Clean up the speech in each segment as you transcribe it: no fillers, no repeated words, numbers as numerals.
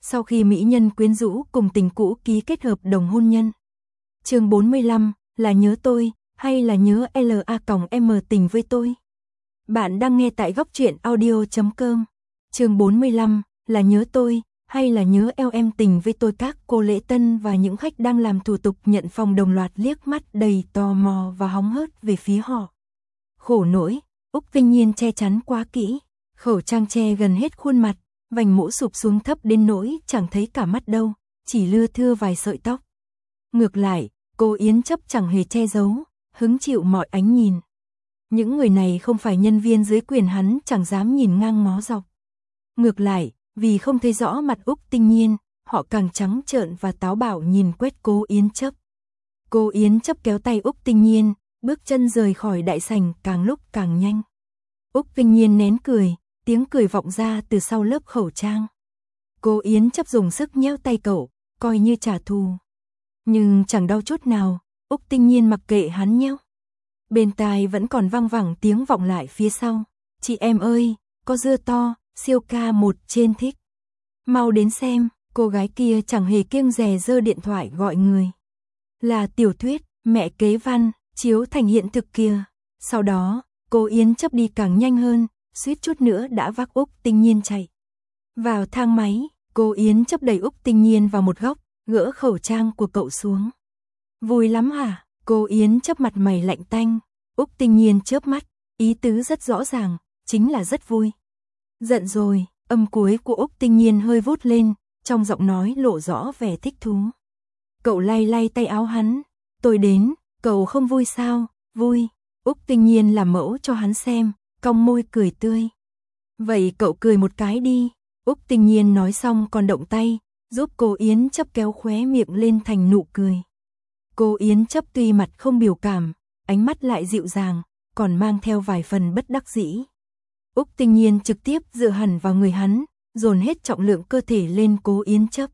sau khi mỹ nhân quyến rũ cùng tình cũ ký kết hợp đồng hôn nhân. Chương 45, là nhớ tôi, hay là nhớ LA-M tình với tôi? Bạn đang nghe tại góc truyện audio.com. Chương 45, là nhớ tôi, hay là nhớ em tình với tôi? Các cô lễ tân và những khách đang làm thủ tục nhận phòng đồng loạt liếc mắt đầy tò mò và hóng hớt về phía họ. Khổ nỗi, Úc Tinh Nhiên che chắn quá kỹ, khẩu trang che gần hết khuôn mặt, vành mũ sụp xuống thấp đến nỗi chẳng thấy cả mắt đâu, chỉ lưa thưa vài sợi tóc. Ngược lại, cô Yến Chấp chẳng hề che giấu, hứng chịu mọi ánh nhìn. Những người này không phải nhân viên dưới quyền hắn chẳng dám nhìn ngang ngó dọc. Ngược lại, vì không thấy rõ mặt Úc Tinh Nhiên, họ càng trắng trợn và táo bạo nhìn quét cô Yến Chấp. Cô Yến Chấp kéo tay Úc Tinh Nhiên, bước chân rời khỏi đại sảnh càng lúc càng nhanh. Úc Tinh Nhiên nén cười, tiếng cười vọng ra từ sau lớp khẩu trang. Cô Yến Chấp dùng sức nhéo tay cậu, coi như trả thù. Nhưng chẳng đau chút nào, Úc Tinh Nhiên mặc kệ hắn nhéo. Bên tai vẫn còn vang vẳng tiếng vọng lại phía sau. Chị em ơi, có dưa to, siêu ca một trên thích. Mau đến xem, cô gái kia chẳng hề kiêng dè giơ điện thoại gọi người. Là tiểu thuyết, mẹ kế văn, chiếu thành hiện thực kia. Sau đó, cô Yến Chấp đi càng nhanh hơn, suýt chút nữa đã vác Úc Tinh Nhiên chạy. Vào thang máy, cô Yến Chấp đẩy Úc Tinh Nhiên vào một góc, gỡ khẩu trang của cậu xuống. Vui lắm hả? Cô Yến Chấp mặt mày lạnh tanh. Úc Tinh Nhiên chớp mắt, ý tứ rất rõ ràng, chính là rất vui. Giận rồi, âm cuối của Úc Tinh Nhiên hơi vút lên, trong giọng nói lộ rõ vẻ thích thú. Cậu lay lay tay áo hắn. Tôi đến, cậu không vui sao? Vui. Úc Tinh Nhiên làm mẫu cho hắn xem, cong môi cười tươi. Vậy cậu cười một cái đi. Úc Tinh Nhiên nói xong còn động tay, giúp cô Yến Chấp kéo khóe miệng lên thành nụ cười. Cô Yến Chấp tuy mặt không biểu cảm, ánh mắt lại dịu dàng, còn mang theo vài phần bất đắc dĩ. Úc Tinh Nhiên trực tiếp dựa hẳn vào người hắn, dồn hết trọng lượng cơ thể lên cô Yến Chấp.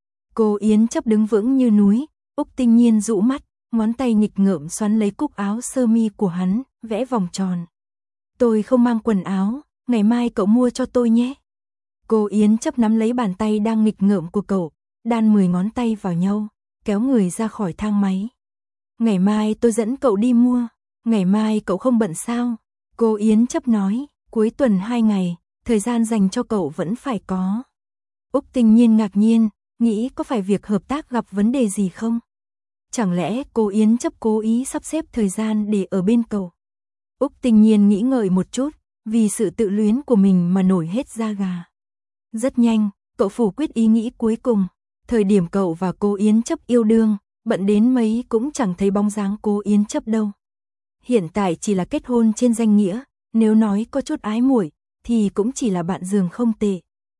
Cô Yến Chấp đứng vững như núi, Úc Tinh Nhiên dụ mắt, ngón tay nghịch ngợm xoắn lấy cúc áo sơ mi của hắn, vẽ vòng tròn. Tôi không mang quần áo, ngày mai cậu mua cho tôi nhé. Cô Yến Chấp nắm lấy bàn tay đang nghịch ngợm của cậu, đan 10 ngón tay vào nhau, kéo người ra khỏi thang máy. Ngày mai tôi dẫn cậu đi mua, ngày mai cậu không bận sao? Cô Yến Chấp nói, cuối tuần 2 ngày, thời gian dành cho cậu vẫn phải có. Úc Tinh Nhiên ngạc nhiên, nghĩ có phải việc hợp tác gặp vấn đề gì không? Chẳng lẽ cô Yến Chấp cố ý sắp xếp thời gian để ở bên cậu? Úc Tinh Nhiên nghĩ ngợi một chút, vì sự tự luyến của mình mà nổi hết da gà. Rất nhanh, cậu phủ quyết ý nghĩ cuối cùng. Thời điểm cậu và cô Yến Chấp yêu đương, bận đến mấy cũng chẳng thấy bóng dáng cô Yến Chấp đâu. Hiện tại chỉ là kết hôn trên danh nghĩa, nếu nói có chút ái muội thì cũng chỉ là bạn giường không tệ.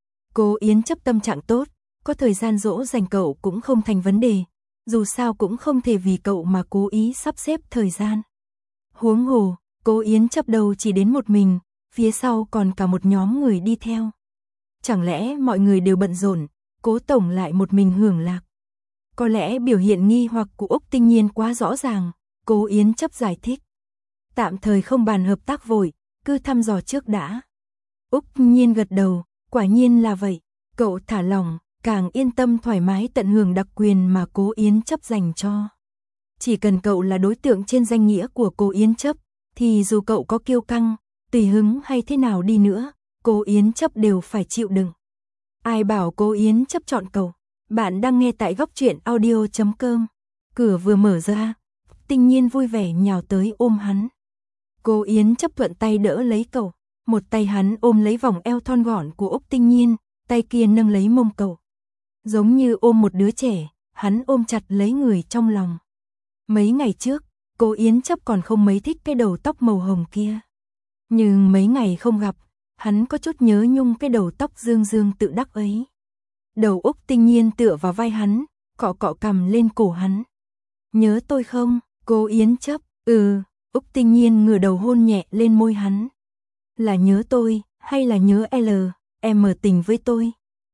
Cô Yến Chấp tâm trạng tốt, có thời gian dỗ dành cậu cũng không thành vấn đề, dù sao cũng không thể vì cậu mà cố ý sắp xếp thời gian. Huống hồ, cô Yến Chấp đâu chỉ đến một mình, phía sau còn cả một nhóm người đi theo. Chẳng lẽ mọi người đều bận rộn, Cố tổng lại một mình hưởng lạc? Có lẽ biểu hiện nghi hoặc của Úc Tinh Nhiên quá rõ ràng, cô Yến Chấp giải thích. Tạm thời không bàn hợp tác vội, cứ thăm dò trước đã. Úc Nhiên gật đầu, quả nhiên là vậy. Cậu thả lỏng, càng yên tâm thoải mái tận hưởng đặc quyền mà cô Yến Chấp dành cho. Chỉ cần cậu là đối tượng trên danh nghĩa của cô Yến Chấp, thì dù cậu có kiêu căng, tùy hứng hay thế nào đi nữa, cô Yến Chấp đều phải chịu đựng. Ai bảo cô Yến Chấp chọn cậu? Bạn đang nghe tại góc truyện audio.com. Cửa vừa mở ra, Tinh Nhiên vui vẻ nhào tới ôm hắn. Cô Yến Chấp thuận tay đỡ lấy cậu, một tay hắn ôm lấy vòng eo thon gọn của Úc Tinh Nhiên, tay kia nâng lấy mông cậu. Giống như ôm một đứa trẻ, hắn ôm chặt lấy người trong lòng. Mấy ngày trước, cô Yến Chấp còn không mấy thích cái đầu tóc màu hồng kia. Nhưng mấy ngày không gặp, hắn có chút nhớ nhung cái đầu tóc dương dương tự đắc ấy. Đầu Úc Tinh Nhiên tựa vào vai hắn, cọ cọ cằm lên cổ hắn. Nhớ tôi không? Cô Yến Chấp. Úc Tinh Nhiên ngửa đầu hôn nhẹ lên môi hắn. Là nhớ tôi, hay là nhớ em tình với tôi?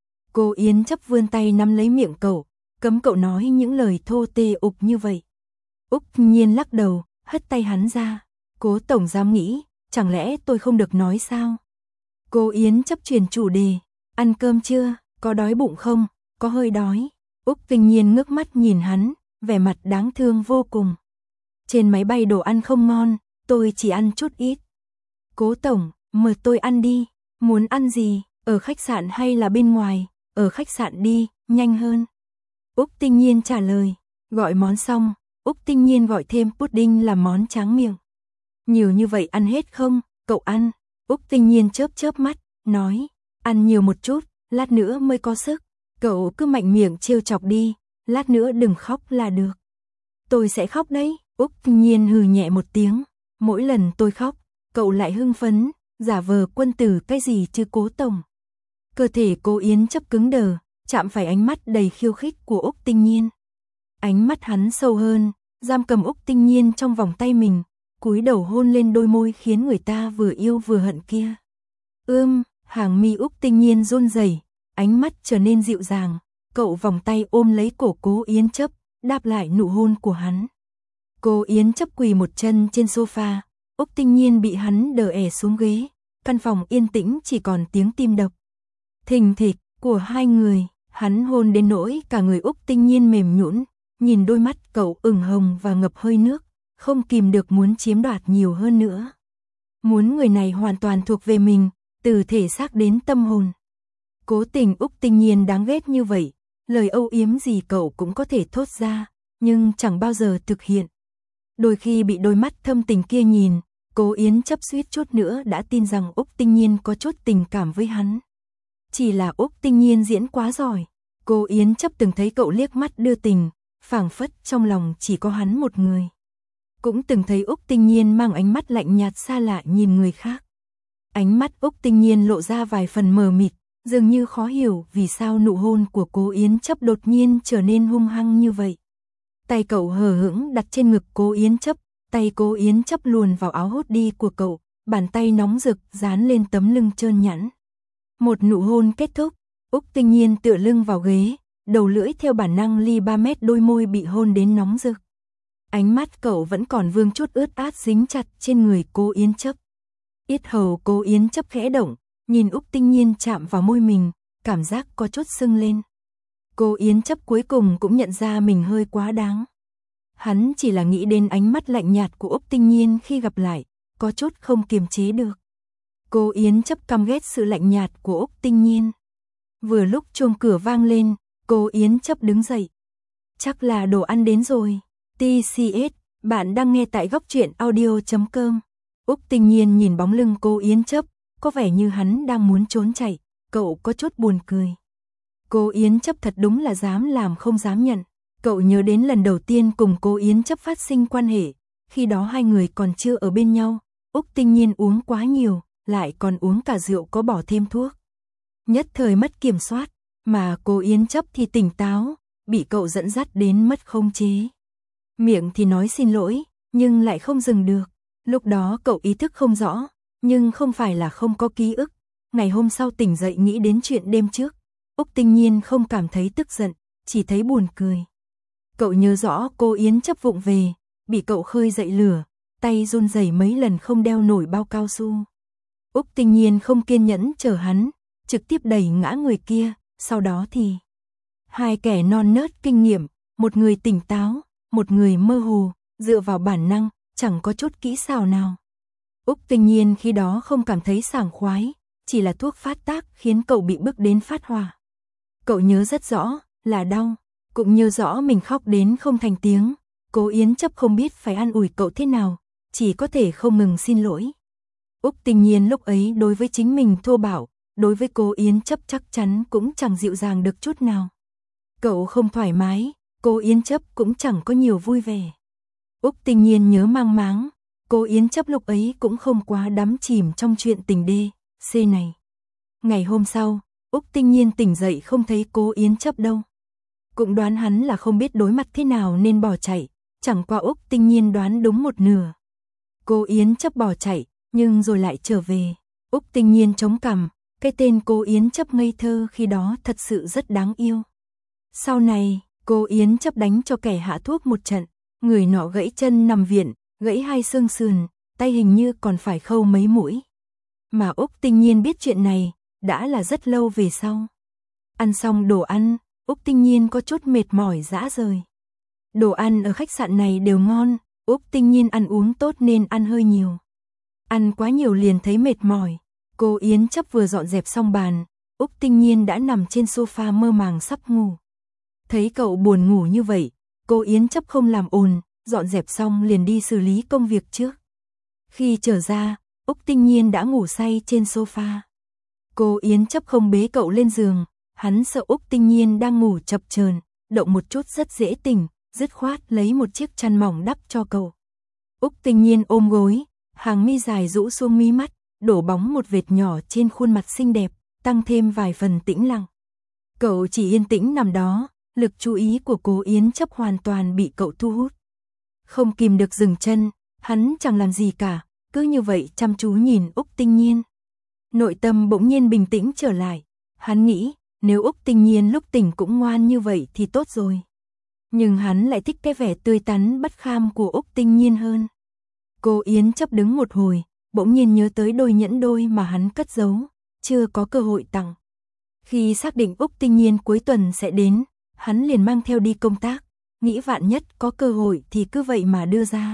Cô Yến Chấp vươn tay nắm lấy miệng cậu, cấm cậu nói những lời thô tê ục như vậy. Úc Nhiên lắc đầu, hất tay hắn ra. Cố tổng dám nghĩ, chẳng lẽ tôi không được nói sao? Cô Yến Chấp chuyển chủ đề. Ăn cơm chưa? có đói bụng không, có hơi đói. Úc Tinh Nhiên ngước mắt nhìn hắn, vẻ mặt đáng thương vô cùng. Trên máy bay đồ ăn không ngon, tôi chỉ ăn chút ít. Cố tổng, mời tôi ăn đi, muốn ăn gì, ở khách sạn hay là bên ngoài, ở khách sạn đi, nhanh hơn. Úc Tinh Nhiên trả lời, gọi món xong, Úc Tinh Nhiên gọi thêm pudding làm món tráng miệng. Nhiều như vậy ăn hết không, cậu ăn. Úc Tinh Nhiên chớp chớp mắt, nói, ăn nhiều một chút, lát nữa mới có sức. Cậu cứ mạnh miệng trêu chọc đi, lát nữa đừng khóc là được. Tôi sẽ khóc đấy. Úc Tinh Nhiên hừ nhẹ một tiếng, mỗi lần tôi khóc, cậu lại hưng phấn, giả vờ quân tử cái gì chứ Cố tổng. Cơ thể Cố Yến Chấp cứng đờ, chạm phải ánh mắt đầy khiêu khích của Úc Tinh Nhiên. Ánh mắt hắn sâu hơn, giam cầm Úc Tinh Nhiên trong vòng tay mình, cúi đầu hôn lên đôi môi khiến người ta vừa yêu vừa hận kia. Hàng mi Úc Tinh Nhiên run rẩy, ánh mắt trở nên dịu dàng, cậu vòng tay ôm lấy cổ Cố Yến Chấp, đáp lại nụ hôn của hắn. Cố Yến Chấp quỳ một chân trên sofa, Úc Tinh Nhiên bị hắn đè ẻ xuống ghế, căn phòng yên tĩnh chỉ còn tiếng tim đập. Thình thịch của hai người, hắn hôn đến nỗi cả người Úc Tinh Nhiên mềm nhũn, nhìn đôi mắt cậu ửng hồng và ngập hơi nước, không kìm được muốn chiếm đoạt nhiều hơn nữa. Muốn người này hoàn toàn thuộc về mình, từ thể xác đến tâm hồn. Cố tình Úc Tinh Nhiên đáng ghét như vậy, lời âu yếm gì cậu cũng có thể thốt ra, nhưng chẳng bao giờ thực hiện. Đôi khi bị đôi mắt thâm tình kia nhìn, Cố Yến Chấp suýt chút nữa đã tin rằng Úc Tinh Nhiên có chút tình cảm với hắn. Chỉ là Úc Tinh Nhiên diễn quá giỏi. Cố Yến Chấp từng thấy cậu liếc mắt đưa tình, phảng phất trong lòng chỉ có hắn một người. Cũng từng thấy Úc Tinh Nhiên mang ánh mắt lạnh nhạt xa lạ nhìn người khác. Ánh mắt Úc Tinh Nhiên lộ ra vài phần mờ mịt, dường như khó hiểu vì sao nụ hôn của Cố Yến Chấp đột nhiên trở nên hung hăng như vậy. Tay cậu hờ hững đặt trên ngực Cố Yến Chấp, tay Cố Yến Chấp luồn vào áo hốt đi của cậu, bàn tay nóng rực dán lên tấm lưng trơn nhẵn. Một nụ hôn kết thúc, Úc Tinh Nhiên tựa lưng vào ghế, đầu lưỡi theo bản năng ly 3 mét, đôi môi bị hôn đến nóng rực. Ánh mắt cậu vẫn còn vương chút ướt át dính chặt trên người Cố Yến Chấp. Yết hầu Cố Yến Chấp khẽ động, nhìn Úc Tinh Nhiên chạm vào môi mình, cảm giác có chút sưng lên. Cố Yến Chấp cuối cùng cũng nhận ra mình hơi quá đáng. Hắn chỉ là nghĩ đến ánh mắt lạnh nhạt của Úc Tinh Nhiên khi gặp lại, có chút không kiềm chế được. Cố Yến Chấp căm ghét sự lạnh nhạt của Úc Tinh Nhiên. Vừa lúc chuông cửa vang lên, Cố Yến Chấp đứng dậy. Chắc là đồ ăn đến rồi. TCS, bạn đang nghe tại góc truyện audio.com. Úc Tinh Nhiên nhìn bóng lưng Cố Yến Chấp, có vẻ như hắn đang muốn trốn chạy, cậu có chút buồn cười. Cố Yến Chấp thật đúng là dám làm không dám nhận. Cậu nhớ đến lần đầu tiên cùng Cố Yến Chấp phát sinh quan hệ, khi đó hai người còn chưa ở bên nhau, Úc Tinh Nhiên uống quá nhiều, lại còn uống cả rượu có bỏ thêm thuốc. Nhất thời mất kiểm soát, mà Cố Yến Chấp thì tỉnh táo, bị cậu dẫn dắt đến mất khống chế. Miệng thì nói xin lỗi, nhưng lại không dừng được. Lúc đó cậu ý thức không rõ, nhưng không phải là không có ký ức. Ngày hôm sau tỉnh dậy nghĩ đến chuyện đêm trước, Úc Tinh Nhiên không cảm thấy tức giận, chỉ thấy buồn cười. Cậu nhớ rõ Cố Yến Chấp vụng về, bị cậu khơi dậy lửa, tay run rẩy mấy lần không đeo nổi bao cao su. Úc Tinh Nhiên không kiên nhẫn chờ hắn, trực tiếp đẩy ngã người kia, sau đó thì hai kẻ non nớt kinh nghiệm, một người tỉnh táo, một người mơ hồ, dựa vào bản năng, chẳng có chút kỹ xảo nào. Úc Tinh Nhiên khi đó không cảm thấy sảng khoái, chỉ là thuốc phát tác khiến cậu bị bức đến phát hỏa. Cậu nhớ rất rõ, là đau, cũng nhớ rõ mình khóc đến không thành tiếng. Cố Yến Chấp không biết phải an ủi cậu thế nào, chỉ có thể không ngừng xin lỗi. Úc Tinh Nhiên lúc ấy đối với chính mình thô bạo, đối với Cố Yến Chấp chắc chắn cũng chẳng dịu dàng được chút nào. Cậu không thoải mái, Cố Yến Chấp cũng chẳng có nhiều vui vẻ. Úc Tinh Nhiên nhớ mang máng, Cố Yến Chấp lúc ấy cũng không quá đắm chìm trong chuyện tình đê, C này. Ngày hôm sau, Úc Tinh Nhiên tỉnh dậy không thấy Cố Yến Chấp đâu. Cũng đoán hắn là không biết đối mặt thế nào nên bỏ chạy, chẳng qua Úc Tinh Nhiên đoán đúng một nửa. Cố Yến Chấp bỏ chạy, nhưng rồi lại trở về. Úc Tinh Nhiên chống cằm, cái tên Cố Yến Chấp ngây thơ khi đó thật sự rất đáng yêu. Sau này, Cố Yến Chấp đánh cho kẻ hạ thuốc một trận, người nọ gãy chân nằm viện, gãy hai xương sườn, tay hình như còn phải khâu mấy mũi. Mà Úc Tinh Nhiên biết chuyện này, đã là rất lâu về sau. Ăn xong đồ ăn, Úc Tinh Nhiên có chút mệt mỏi rã rời. Đồ ăn ở khách sạn này đều ngon, Úc Tinh Nhiên ăn uống tốt nên ăn hơi nhiều. Ăn quá nhiều liền thấy mệt mỏi. Cô Yến Chấp vừa dọn dẹp xong bàn, Úc Tinh Nhiên đã nằm trên sofa mơ màng sắp ngủ. Thấy cậu buồn ngủ như vậy, cô Yến Chấp không làm ồn, dọn dẹp xong liền đi xử lý công việc trước. Khi trở ra, Úc Tinh Nhiên đã ngủ say trên sofa. Cô Yến Chấp không bế cậu lên giường, hắn sợ Úc Tinh Nhiên đang ngủ chập chờn, động một chút rất dễ tỉnh, dứt khoát lấy một chiếc chăn mỏng đắp cho cậu. Úc Tinh Nhiên ôm gối, hàng mi dài rũ xuống mí mắt, đổ bóng một vệt nhỏ trên khuôn mặt xinh đẹp, tăng thêm vài phần tĩnh lặng. Cậu chỉ yên tĩnh nằm đó, lực chú ý của cô Yến Chấp hoàn toàn bị cậu thu hút. Không kìm được dừng chân, hắn chẳng làm gì cả, cứ như vậy chăm chú nhìn Úc Tinh Nhiên. Nội tâm bỗng nhiên bình tĩnh trở lại, hắn nghĩ, nếu Úc Tinh Nhiên lúc tỉnh cũng ngoan như vậy thì tốt rồi. Nhưng hắn lại thích cái vẻ tươi tắn bất kham của Úc Tinh Nhiên hơn. Cô Yến Chấp đứng một hồi, bỗng nhiên nhớ tới đôi nhẫn đôi mà hắn cất giấu, chưa có cơ hội tặng. Khi xác định Úc Tinh Nhiên cuối tuần sẽ đến, hắn liền mang theo đi công tác, nghĩ vạn nhất có cơ hội thì cứ vậy mà đưa ra.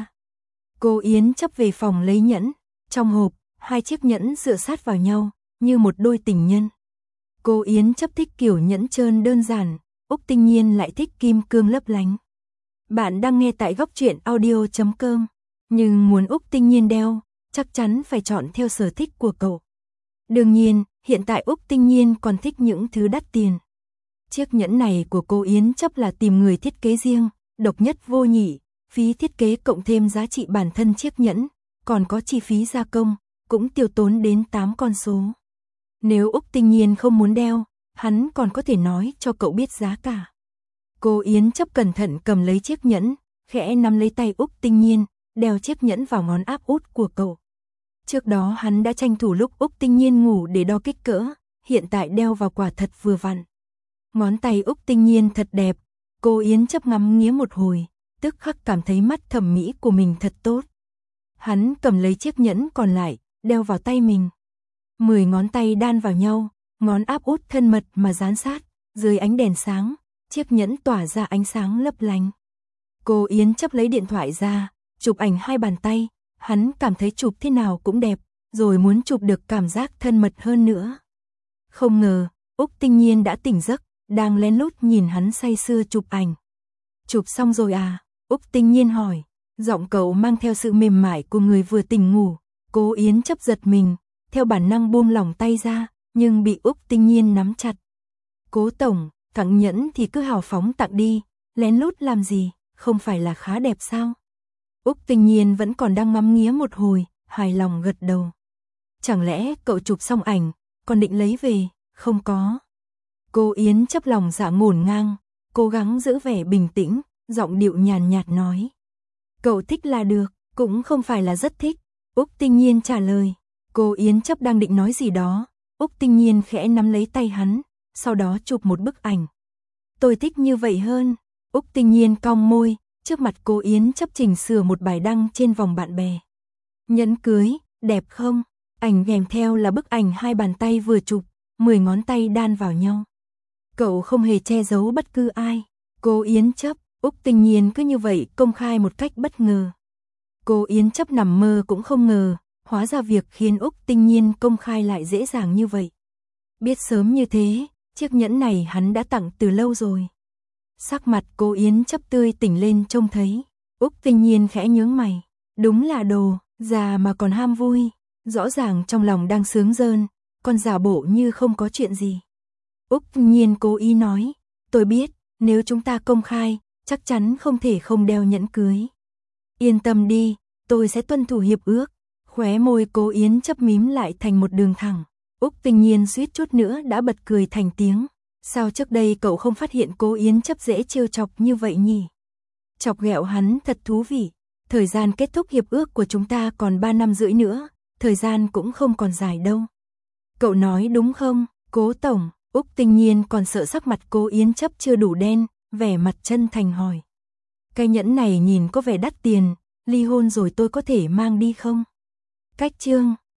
Cô Yến Chấp về phòng lấy nhẫn, trong hộp, hai chiếc nhẫn dựa sát vào nhau, như một đôi tình nhân. Cô Yến Chấp thích kiểu nhẫn trơn đơn giản, Úc Tinh Nhiên lại thích kim cương lấp lánh. Bạn đang nghe tại góc truyện audio.com, nhưng muốn Úc Tinh Nhiên đeo, chắc chắn phải chọn theo sở thích của cậu. Đương nhiên, hiện tại Úc Tinh Nhiên còn thích những thứ đắt tiền. Chiếc nhẫn này của cô Yến Chấp là tìm người thiết kế riêng, độc nhất vô nhị, phí thiết kế cộng thêm giá trị bản thân chiếc nhẫn, còn có chi phí gia công, cũng tiêu tốn đến 8 con số. Nếu Úc Tinh Nhiên không muốn đeo, hắn còn có thể nói cho cậu biết giá cả. Cô Yến Chấp cẩn thận cầm lấy chiếc nhẫn, khẽ nắm lấy tay Úc Tinh Nhiên, đeo chiếc nhẫn vào ngón áp út của cậu. Trước đó hắn đã tranh thủ lúc Úc Tinh Nhiên ngủ để đo kích cỡ, hiện tại đeo vào quả thật vừa vặn. Ngón tay Úc Tinh Nhiên thật đẹp, cô Yến Chấp ngắm nghía một hồi, tức khắc cảm thấy mắt thẩm mỹ của mình thật tốt. Hắn cầm lấy chiếc nhẫn còn lại, đeo vào tay mình. 10 ngón tay đan vào nhau, ngón áp út thân mật mà dán sát, dưới ánh đèn sáng, chiếc nhẫn tỏa ra ánh sáng lấp lánh. Cô Yến Chấp lấy điện thoại ra, chụp ảnh hai bàn tay, hắn cảm thấy chụp thế nào cũng đẹp, rồi muốn chụp được cảm giác thân mật hơn nữa. Không ngờ, Úc Tinh Nhiên đã tỉnh giấc, đang lén lút nhìn hắn say sưa chụp ảnh. Chụp xong rồi à? Úc Tinh Nhiên hỏi, giọng cậu mang theo sự mềm mại của người vừa tỉnh ngủ. Cô Yến Chấp giật mình, theo bản năng buông lỏng tay ra, nhưng bị Úc Tinh Nhiên nắm chặt. Cố tổng, tặng nhẫn thì cứ hào phóng tặng đi, lén lút làm gì, không phải là khá đẹp sao? Úc Tinh Nhiên vẫn còn đang ngắm nghía một hồi, hài lòng gật đầu. Chẳng lẽ cậu chụp xong ảnh, còn định lấy về, không có. Cô Yến Chấp lòng dạ ngổn ngang, cố gắng giữ vẻ bình tĩnh, giọng điệu nhàn nhạt nói. Cậu thích là được, cũng không phải là rất thích. Úc Tinh Nhiên trả lời. Cô Yến Chấp đang định nói gì đó, Úc Tinh Nhiên khẽ nắm lấy tay hắn, sau đó chụp một bức ảnh. Tôi thích như vậy hơn. Úc Tinh Nhiên cong môi, trước mặt cô Yến Chấp chỉnh sửa một bài đăng trên vòng bạn bè. Nhẫn cưới, đẹp không? Ảnh kèm theo là bức ảnh hai bàn tay vừa chụp, 10 ngón tay đan vào nhau. Cậu không hề che giấu bất cứ ai. Cô Yến Chấp, Úc Tinh Nhiên cứ như vậy công khai một cách bất ngờ. Cô Yến Chấp nằm mơ cũng không ngờ, hóa ra việc khiến Úc Tinh Nhiên công khai lại dễ dàng như vậy. Biết sớm như thế, chiếc nhẫn này hắn đã tặng từ lâu rồi. Sắc mặt cô Yến Chấp tươi tỉnh lên trông thấy. Úc Tinh Nhiên khẽ nhướng mày. Đúng là đồ, già mà còn ham vui. Rõ ràng trong lòng đang sướng rơn, còn giả bộ như không có chuyện gì. Úc Tinh Nhiên cố ý nói. Tôi biết, nếu chúng ta công khai, chắc chắn không thể không đeo nhẫn cưới. Yên tâm đi, tôi sẽ tuân thủ hiệp ước. Khóe môi cô Yến Chấp mím lại thành một đường thẳng. Úc Tinh Nhiên suýt chút nữa đã bật cười thành tiếng. Sao trước đây cậu không phát hiện cô Yến Chấp dễ trêu chọc như vậy nhỉ? Chọc ghẹo hắn thật thú vị. Thời gian kết thúc hiệp ước của chúng ta còn 3 năm rưỡi nữa, thời gian cũng không còn dài đâu. Cậu nói đúng không, Cố tổng? Úc Tinh Nhiên còn sợ sắc mặt cô Yến Chấp chưa đủ đen, vẻ mặt chân thành hỏi. Cái nhẫn này nhìn có vẻ đắt tiền, ly hôn rồi tôi có thể mang đi không? Cách chương